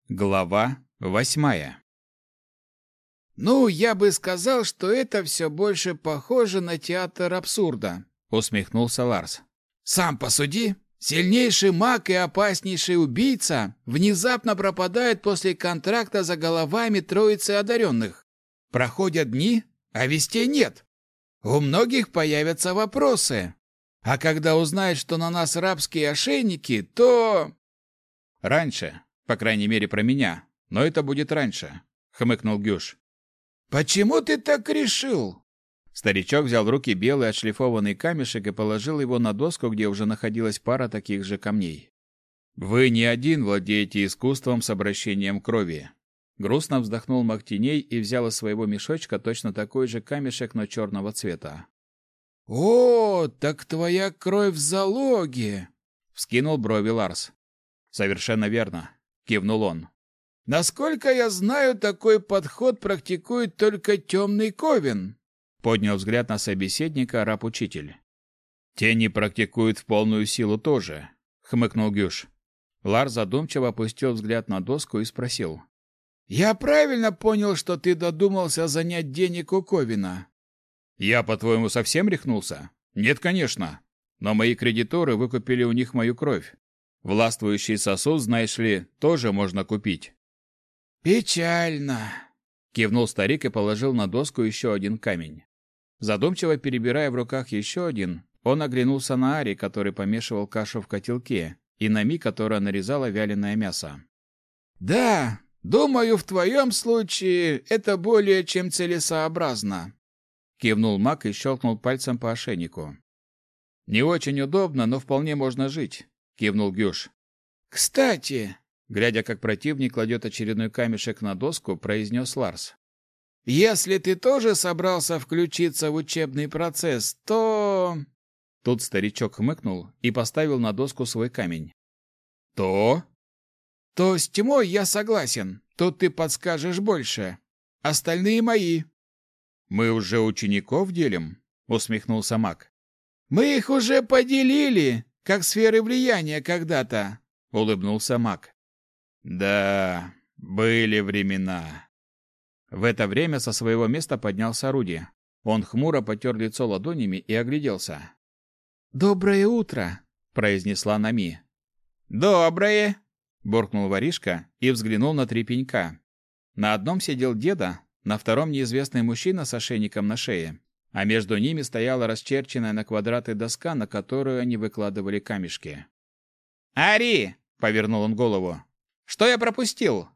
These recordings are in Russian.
Глава 8. «Ну, я бы сказал, что это все больше похоже на театр абсурда», — усмехнулся Ларс. «Сам посуди. Сильнейший маг и опаснейший убийца внезапно пропадает после контракта за головами троицы одаренных. Проходят дни, а вестей нет. У многих появятся вопросы. А когда узнают, что на нас рабские ошейники, то...» Раньше, по крайней мере, про меня, но это будет раньше, хмыкнул Гюш. «Почему ты так решил?» Старичок взял в руки белый отшлифованный камешек и положил его на доску, где уже находилась пара таких же камней. «Вы не один владеете искусством с обращением крови». Грустно вздохнул маг теней и взял из своего мешочка точно такой же камешек, но черного цвета. «О, так твоя кровь в залоге!» — вскинул брови Ларс. «Совершенно верно», — кивнул он. «Насколько я знаю, такой подход практикует только темный ковен», — поднял взгляд на собеседника раб-учитель. «Тени практикуют в полную силу тоже», — хмыкнул Гюш. Ларс задумчиво опустил взгляд на доску и спросил. «Я правильно понял, что ты додумался занять денег у ковена?» «Я, по-твоему, совсем рехнулся? Нет, конечно. Но мои кредиторы выкупили у них мою кровь. Властвующий сосуд, знаешь ли, тоже можно купить». «Печально», — кивнул старик и положил на доску еще один камень. Задумчиво перебирая в руках еще один, он оглянулся на Ари, который помешивал кашу в котелке, и на Ми, которая нарезала вяленое мясо. «Да, думаю, в твоем случае это более чем целесообразно», — кивнул маг и щелкнул пальцем по ошейнику. «Не очень удобно, но вполне можно жить», — кивнул Гюш. «Кстати», глядя, как противник кладет очередной камешек на доску, произнес Ларс. «если ты тоже собрался включиться в учебный процесс, то...» Тут старичок хмыкнул и поставил на доску свой камень. «То?» «То с тьмой я согласен. Тут ты подскажешь больше. Остальные мои». «Мы уже учеников делим?» — усмехнулся маг. «Мы их уже поделили, как сферы влияния когда-то», — улыбнулся маг. «Да, были времена». В это время со своего места поднялся Руди. Он хмуро потер лицо ладонями и огляделся. «Доброе утро», — произнесла Нами. «Доброе», — буркнул воришка и взглянул на три пенька. На одном сидел деда, на втором неизвестный мужчина с ошейником на шее, а между ними стояла расчерченная на квадраты доска, на которую они выкладывали камешки. «Ари!» — повернул он голову. «Что я пропустил?»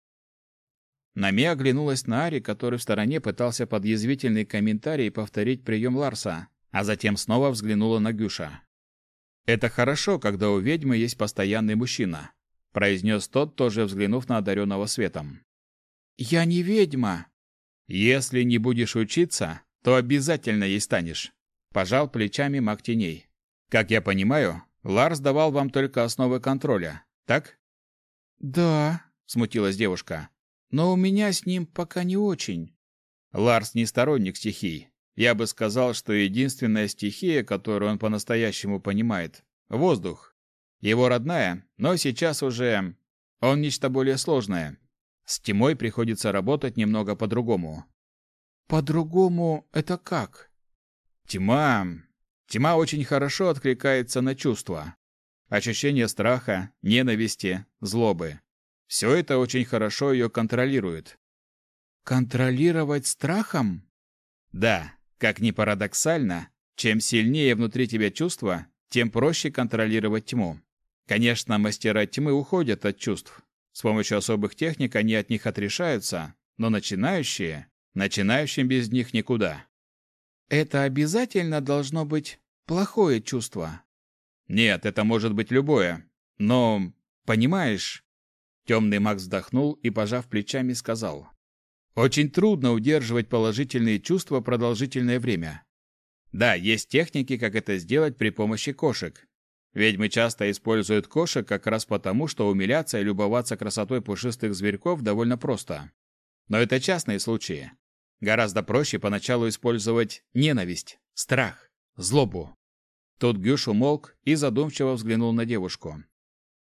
Нами оглянулась на Ари, который в стороне пытался под язвительный комментарий повторить прием Ларса, а затем снова взглянула на Гюша. «Это хорошо, когда у ведьмы есть постоянный мужчина», — произнес тот, тоже взглянув на одаренного светом. «Я не ведьма». «Если не будешь учиться, то обязательно ей станешь», — пожал плечами маг теней. «Как я понимаю, Ларс давал вам только основы контроля, так?» «Да», — смутилась девушка. «Но у меня с ним пока не очень». Ларс не сторонник стихий. Я бы сказал, что единственная стихия, которую он по-настоящему понимает — воздух. Его родная, но сейчас уже... Он нечто более сложное. С тьмой приходится работать немного по-другому. «По-другому это как?» Тьма очень хорошо откликается на чувства. Ощущение страха, ненависти, злобы. Все это очень хорошо ее контролирует. «Контролировать страхом?» Да, как ни парадоксально, чем сильнее внутри тебя чувства, тем проще контролировать тьму. Конечно, мастера тьмы уходят от чувств. С помощью особых техник они от них отрешаются, но начинающим без них никуда. «Это обязательно должно быть плохое чувство?» Нет, это может быть любое. Но, понимаешь, темный маг вздохнул и, пожав плечами, сказал: «Очень трудно удерживать положительные чувства продолжительное время. Да, есть техники, как это сделать при помощи кошек. Ведьмы часто используют кошек как раз потому, что умиляться и любоваться красотой пушистых зверьков довольно просто. Но это частные случаи. Гораздо проще поначалу использовать ненависть, страх, злобу». Тут Гюш умолк и задумчиво взглянул на девушку.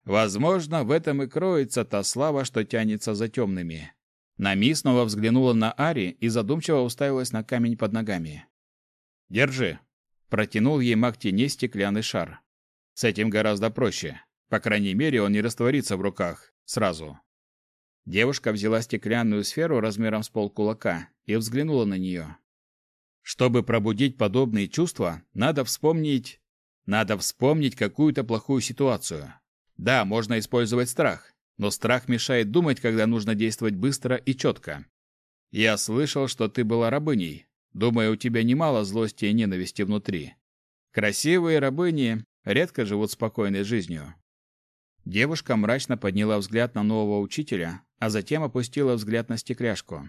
Возможно, в этом и кроется та слава, что тянется за темными. Нами снова взглянула на Ари и задумчиво уставилась на камень под ногами. «Держи», — протянул ей маг теней стеклянный шар. «С этим гораздо проще. По крайней мере, он не растворится в руках сразу». Девушка взяла стеклянную сферу размером с полкулака и взглянула на нее. Чтобы пробудить подобные чувства, надо вспомнить какую-то плохую ситуацию. Да, можно использовать страх, но страх мешает думать, когда нужно действовать быстро и четко. Я слышал, что ты была рабыней. Думаю, у тебя немало злости и ненависти внутри. Красивые рабыни редко живут спокойной жизнью. Девушка мрачно подняла взгляд на нового учителя, а затем опустила взгляд на стекляшку.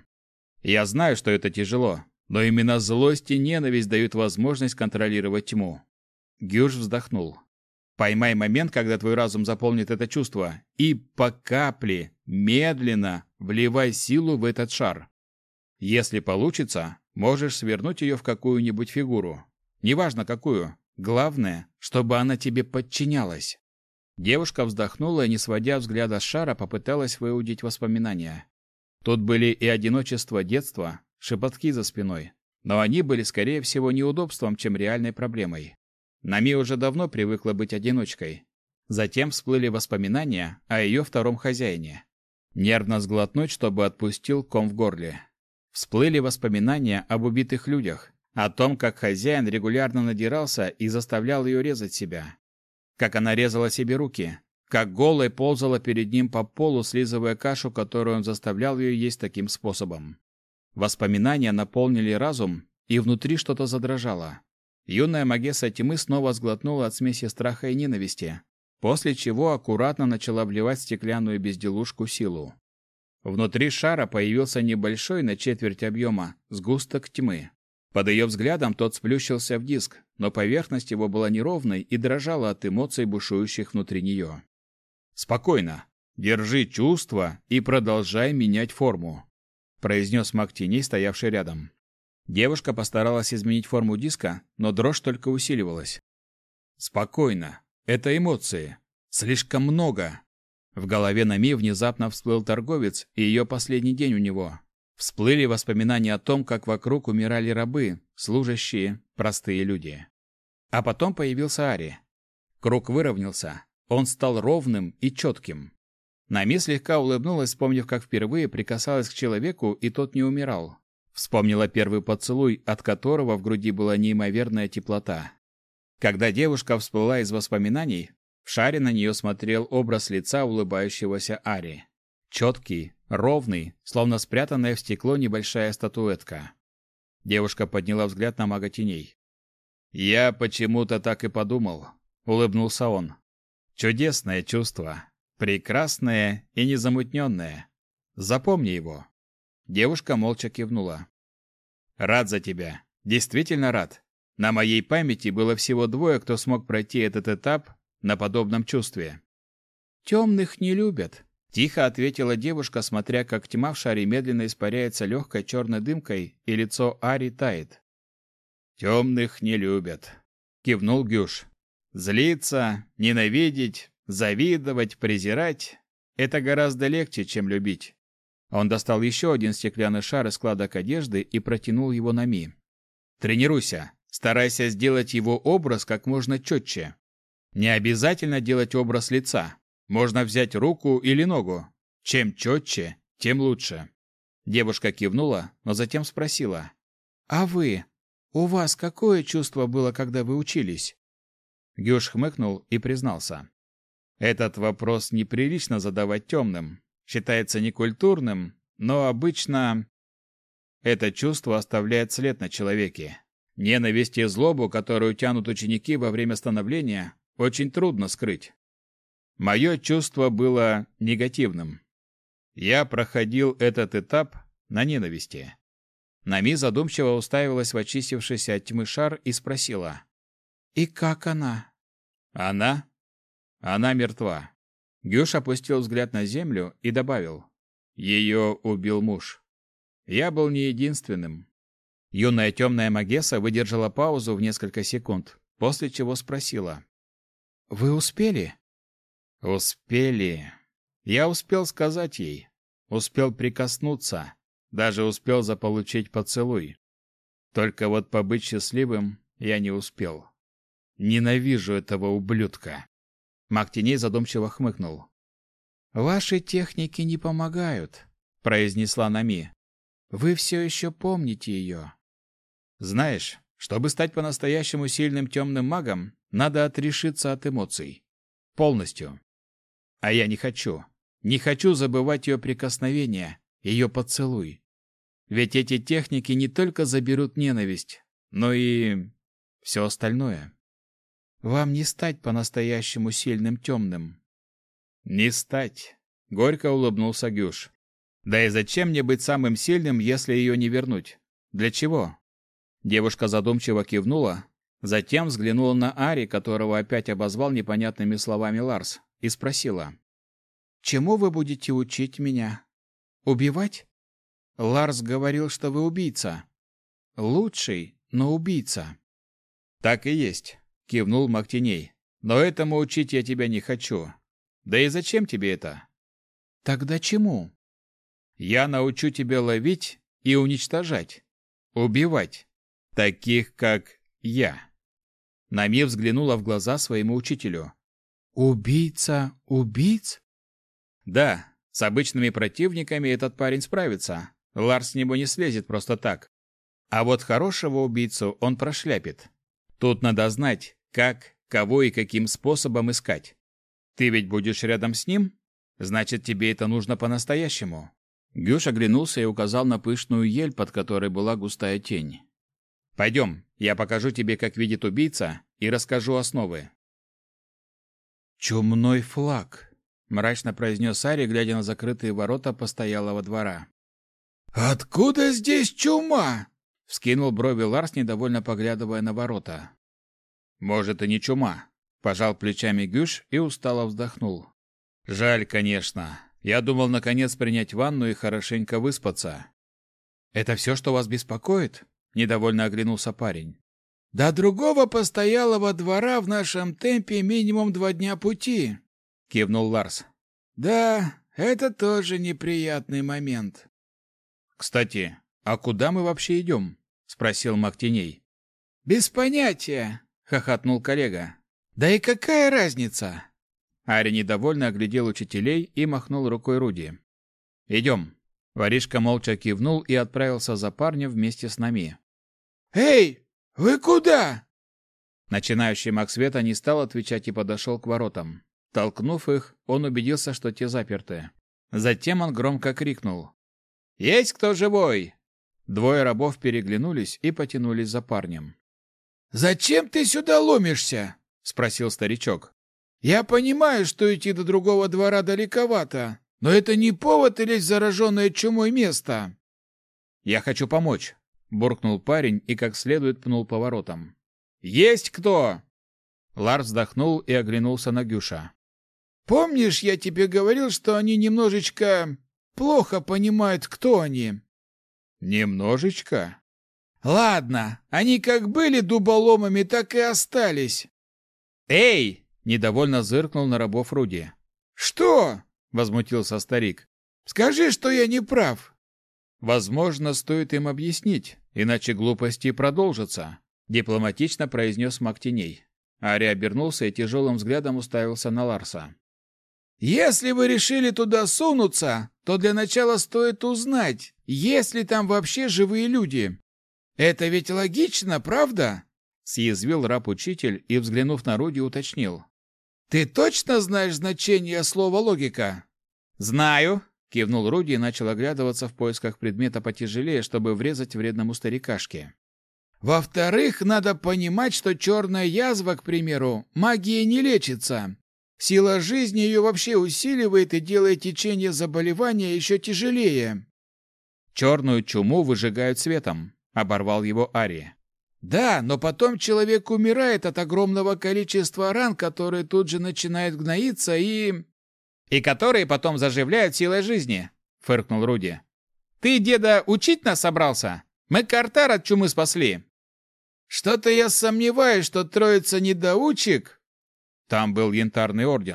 Я знаю, что это тяжело, но именно злость и ненависть дают возможность контролировать тьму. Гюш вздохнул. Поймай момент, когда твой разум заполнит это чувство, и по капле, медленно вливай силу в этот шар. Если получится, можешь свернуть ее в какую-нибудь фигуру. Неважно какую, главное, чтобы она тебе подчинялась. Девушка вздохнула и, не сводя взгляда с шара, попыталась выудить воспоминания. Тут были и одиночество детства, шепотки за спиной, но они были, скорее всего, неудобством, чем реальной проблемой. Нами уже давно привыкла быть одиночкой. Затем всплыли воспоминания о ее втором хозяине. Нервно сглотнуть, чтобы отпустил ком в горле. Всплыли воспоминания об убитых людях, о том, как хозяин регулярно надирался и заставлял ее резать себя. Как она резала себе руки, как голой ползала перед ним по полу, слизывая кашу, которую он заставлял ее есть таким способом. Воспоминания наполнили разум, и внутри что-то задрожало. Юная магесса тьмы снова сглотнула от смеси страха и ненависти, после чего аккуратно начала вливать в стеклянную безделушку силу. Внутри шара появился небольшой на четверть объема сгусток тьмы. Под ее взглядом тот сплющился в диск, но поверхность его была неровной и дрожала от эмоций, бушующих внутри нее. «Спокойно. Держи чувства и продолжай менять форму», — произнес маг теней, стоявший рядом. Девушка постаралась изменить форму диска, но дрожь только усиливалась. «Спокойно. Это эмоции. Слишком много». В голове Нами внезапно всплыл торговец и ее последний день у него. Всплыли воспоминания о том, как вокруг умирали рабы, служащие, простые люди. А потом появился Ари. Круг выровнялся. Он стал ровным и четким. Нами слегка улыбнулась, вспомнив, как впервые прикасалась к человеку, и тот не умирал. Вспомнила первый поцелуй, от которого в груди была неимоверная теплота. Когда девушка всплыла из воспоминаний, в шаре на нее смотрел образ лица улыбающегося Ари. Четкий, ровный, словно спрятанная в стекло небольшая статуэтка. Девушка подняла взгляд на мага теней. «Я почему-то так и подумал», — улыбнулся он. «Чудесное чувство, прекрасное и незамутненное. Запомни его». Девушка молча кивнула. «Рад за тебя. Действительно рад. На моей памяти было всего двое, кто смог пройти этот этап на подобном чувстве». «Темных не любят», — тихо ответила девушка, смотря, как тьма в шаре медленно испаряется легкой черной дымкой, и лицо Ари тает. «Темных не любят», — кивнул Гюш. «Злиться, ненавидеть, завидовать, презирать — это гораздо легче, чем любить». Он достал еще один стеклянный шар из складок одежды и протянул его Нами. «Тренируйся, старайся сделать его образ как можно четче. Не обязательно делать образ лица. Можно взять руку или ногу. Чем четче, тем лучше». Девушка кивнула, но затем спросила. «А вы? У вас какое чувство было, когда вы учились?» Гюш хмыкнул и признался. «Этот вопрос неприлично задавать темным. Считается некультурным, но обычно это чувство оставляет след на человеке. Ненависть и злобу, которую тянут ученики во время становления, очень трудно скрыть. Мое чувство было негативным. Я проходил этот этап на ненависти». Нами задумчиво уставилась в очистившийся от тьмы шар и спросила. «И как она?» «Она? Она мертва». Гюш опустил взгляд на землю и добавил. «Ее убил муж. Я был не единственным». Юная темная магесса выдержала паузу в несколько секунд, после чего спросила. «Вы успели?» Успели. Я успел сказать ей. Успел прикоснуться. Даже успел заполучить поцелуй. Только вот побыть счастливым я не успел. Ненавижу этого ублюдка. Маг теней задумчиво хмыкнул. «Ваши техники не помогают», — произнесла Нами. «Вы все еще помните ее». «Знаешь, чтобы стать по-настоящему сильным темным магом, надо отрешиться от эмоций. Полностью. А я не хочу. Не хочу забывать ее прикосновение, ее поцелуй. Ведь эти техники не только заберут ненависть, но и все остальное. Вам не стать по-настоящему сильным темным». «Не стать», — горько улыбнулся Гюш. «Да и зачем мне быть самым сильным, если ее не вернуть? Для чего?» Девушка задумчиво кивнула, затем взглянула на Ари, которого опять обозвал непонятными словами Ларс, и спросила. «Чему вы будете учить меня? Убивать? Ларс говорил, что вы убийца. Лучший, но убийца». «Так и есть», — кивнул маг теней. «Но этому учить я тебя не хочу. Да и зачем тебе это?» «Тогда чему?» «Я научу тебя ловить и уничтожать. Убивать. Таких, как я». Нами взглянула в глаза своему учителю. «Убийца убийц?» «Да, с обычными противниками этот парень справится. Ларс с него не слезет просто так. А вот хорошего убийцу он прошляпит. Тут надо знать, как, кого и каким способом искать. Ты ведь будешь рядом с ним? Значит, тебе это нужно по-настоящему». Гюш оглянулся и указал на пышную ель, под которой была густая тень. «Пойдем, я покажу тебе, как видит убийца, и расскажу основы». «Чумной флаг», — мрачно произнес Ари, глядя на закрытые ворота постоялого двора. «Откуда здесь чума?» — вскинул брови Ларс, недовольно поглядывая на ворота. «Может, и не чума», — пожал плечами Гюш и устало вздохнул. «Жаль, конечно. Я думал, наконец, принять ванну и хорошенько выспаться». «Это все, что вас беспокоит?» — недовольно оглянулся парень. «До другого постоялого двора в нашем темпе минимум 2 дня пути», — кивнул Ларс. «Да, это тоже неприятный момент». «Кстати, а куда мы вообще идем?» — спросил маг теней. «Без понятия», — хохотнул коллега. «Да и какая разница?» Ари недовольно оглядел учителей и махнул рукой Руди. «Идем». Воришка молча кивнул и отправился за парнем вместе с нами. «Эй, вы куда?» Начинающий маг света не стал отвечать и подошел к воротам. Толкнув их, он убедился, что те заперты. Затем он громко крикнул. «Есть кто живой?» Двое рабов переглянулись и потянулись за парнем. «Зачем ты сюда ломишься?» — спросил старичок. «Я понимаю, что идти до другого двора далековато, но это не повод лезть в зараженное чумой место». «Я хочу помочь», — буркнул парень и как следует пнул по воротам. «Есть кто?» Ларс вздохнул и оглянулся на Гюша. «Помнишь, я тебе говорил, что они немножечко плохо понимают, кто они?» «Немножечко?» «Ладно, они как были дуболомами, так и остались». «Эй!» — недовольно зыркнул на рабов Руди. «Что?» — возмутился старик. «Скажи, что я не прав». «Возможно, стоит им объяснить, иначе глупости продолжатся», — дипломатично произнес маг теней. Ари обернулся и тяжелым взглядом уставился на Ларса. «Если вы решили туда сунуться, то для начала стоит узнать, есть ли там вообще живые люди. Это ведь логично, правда?» Съязвил раб-учитель и, взглянув на Руди, уточнил. «Ты точно знаешь значение слова «логика»?» «Знаю», — кивнул Руди и начал оглядываться в поисках предмета потяжелее, чтобы врезать вредному старикашке. «Во-вторых, надо понимать, что черная язва, к примеру, магией не лечится. Сила жизни ее вообще усиливает и делает течение заболевания еще тяжелее». «Черную чуму выжигают светом», — оборвал его Ари. «Да, но потом человек умирает от огромного количества ран, которые тут же начинают гноиться и...» «И которые потом заживляют силой жизни», — фыркнул Руди. «Ты, деда, учить нас собрался? Мы Картар от чумы спасли». «Что-то я сомневаюсь, что троица недоучек...» Там был янтарный орден.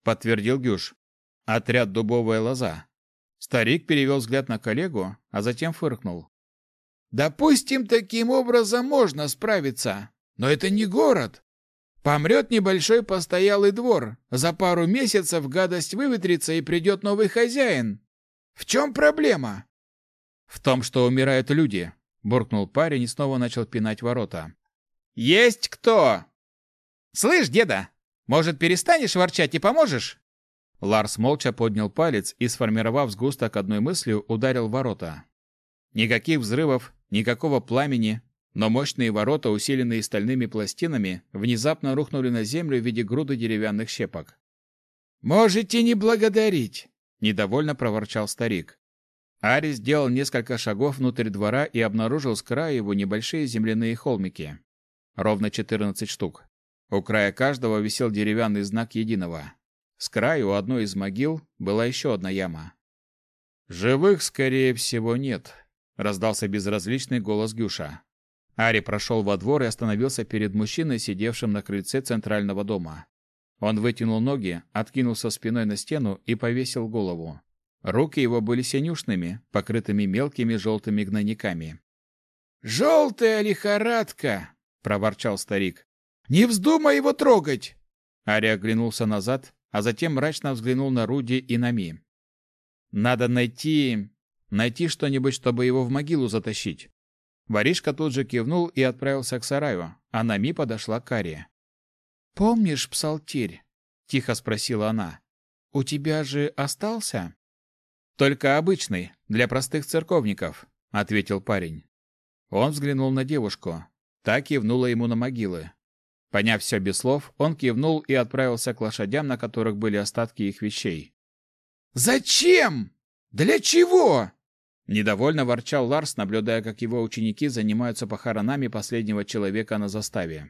подтвердил Гюш. Отряд «Дубовая лоза». Старик перевел взгляд на коллегу, а затем фыркнул. Допустим, таким образом можно справиться, но это не город. Помрет небольшой постоялый двор, за пару месяцев гадость выветрится и придет новый хозяин. В чем проблема? В том, что умирают люди, буркнул парень и снова начал пинать ворота. Есть кто? Слышь, деда, может, перестанешь ворчать и поможешь? Ларс молча поднял палец и, сформировав сгусток одной мыслью, ударил в ворота. Никаких взрывов, никакого пламени, но мощные ворота, усиленные стальными пластинами, внезапно рухнули на землю в виде груды деревянных щепок. «Можете не благодарить», — недовольно проворчал старик. Ари сделал несколько шагов внутрь двора и обнаружил с края его небольшие земляные холмики. Ровно 14 штук. У края каждого висел деревянный знак единого. С краю у одной из могил была еще одна яма. «Живых, скорее всего, нет», — раздался безразличный голос Гюша. Ари прошел во двор и остановился перед мужчиной, сидевшим на крыльце центрального дома. Он вытянул ноги, откинулся спиной на стену и повесил голову. Руки его были синюшными, покрытыми мелкими желтыми гнойниками. «Желтая лихорадка!» — проворчал старик. «Не вздумай его трогать!» Ари оглянулся назад, а затем мрачно взглянул на Руди и Нами. «Надо найти что-нибудь, чтобы его в могилу затащить». Воришка тут же кивнул и отправился к сараю, а Нами подошла к Ари. «Помнишь псалтирь?» — тихо спросила она. «У тебя же остался?» «Только обычный, для простых церковников», — ответил парень. Он взглянул на девушку. Та кивнула ему на могилы. Поняв все без слов, он кивнул и отправился к лошадям, на которых были остатки их вещей. «Зачем? Для чего?» Недовольно ворчал Ларс, наблюдая, как его ученики занимаются похоронами последнего человека на заставе.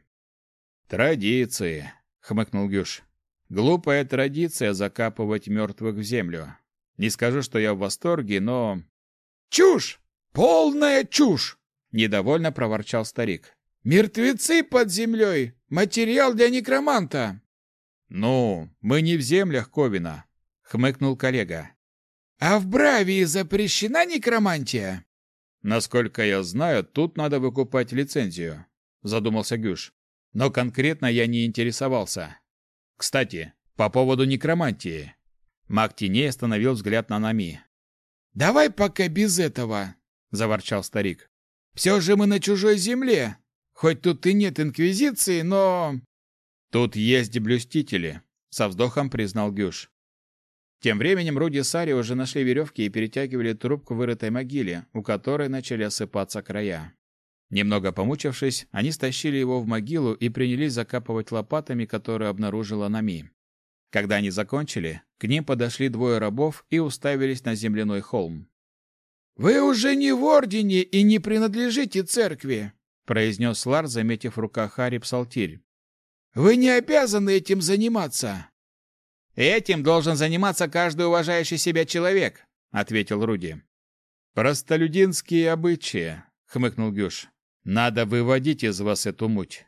«Традиции», — хмыкнул Гюш. «Глупая традиция закапывать мертвых в землю. Не скажу, что я в восторге, но...» «Чушь! Полная чушь!» — недовольно проворчал старик. «Мертвецы под землей! Материал для некроманта!» «Ну, мы не в землях Ковина», — хмыкнул коллега. «А в Бравии запрещена некромантия?» «Насколько я знаю, тут надо выкупать лицензию», — задумался Гюш. «Но конкретно я не интересовался. Кстати, по поводу некромантии». Маг теней остановил взгляд на Нами. «Давай пока без этого», — заворчал старик. «Все же мы на чужой земле. Хоть тут и нет инквизиции, но...» «Тут есть блюстители», — со вздохом признал Гюш. Тем временем Руди с Ари уже нашли веревки и перетягивали труп к вырытой могиле, у которой начали осыпаться края. Немного помучившись, они стащили его в могилу и принялись закапывать лопатами, которые обнаружила Нами. Когда они закончили, к ним подошли двое рабов и уставились на земляной холм. «Вы уже не в ордене и не принадлежите церкви», — произнес Ларс, заметив в руках Ари псалтирь. «Вы не обязаны этим заниматься». «Этим должен заниматься каждый уважающий себя человек», — ответил Руди. «Простолюдинские обычаи», — хмыкнул Гюш. «Надо выводить из вас эту муть».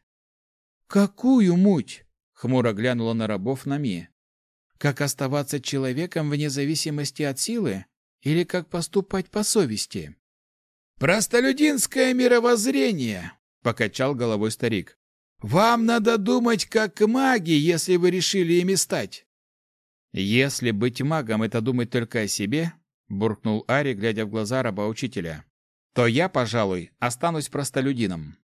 «Какую муть?» — хмуро глянула на рабов Нами. «Как оставаться человеком вне зависимости от силы? Или как поступать по совести?» «Простолюдинское мировоззрение», — покачал головой старик. «Вам надо думать как маги, если вы решили ими стать». «Если быть магом — это думать только о себе», — буркнул Ари, глядя в глаза раба-учителя, — «то я, пожалуй, останусь простолюдином».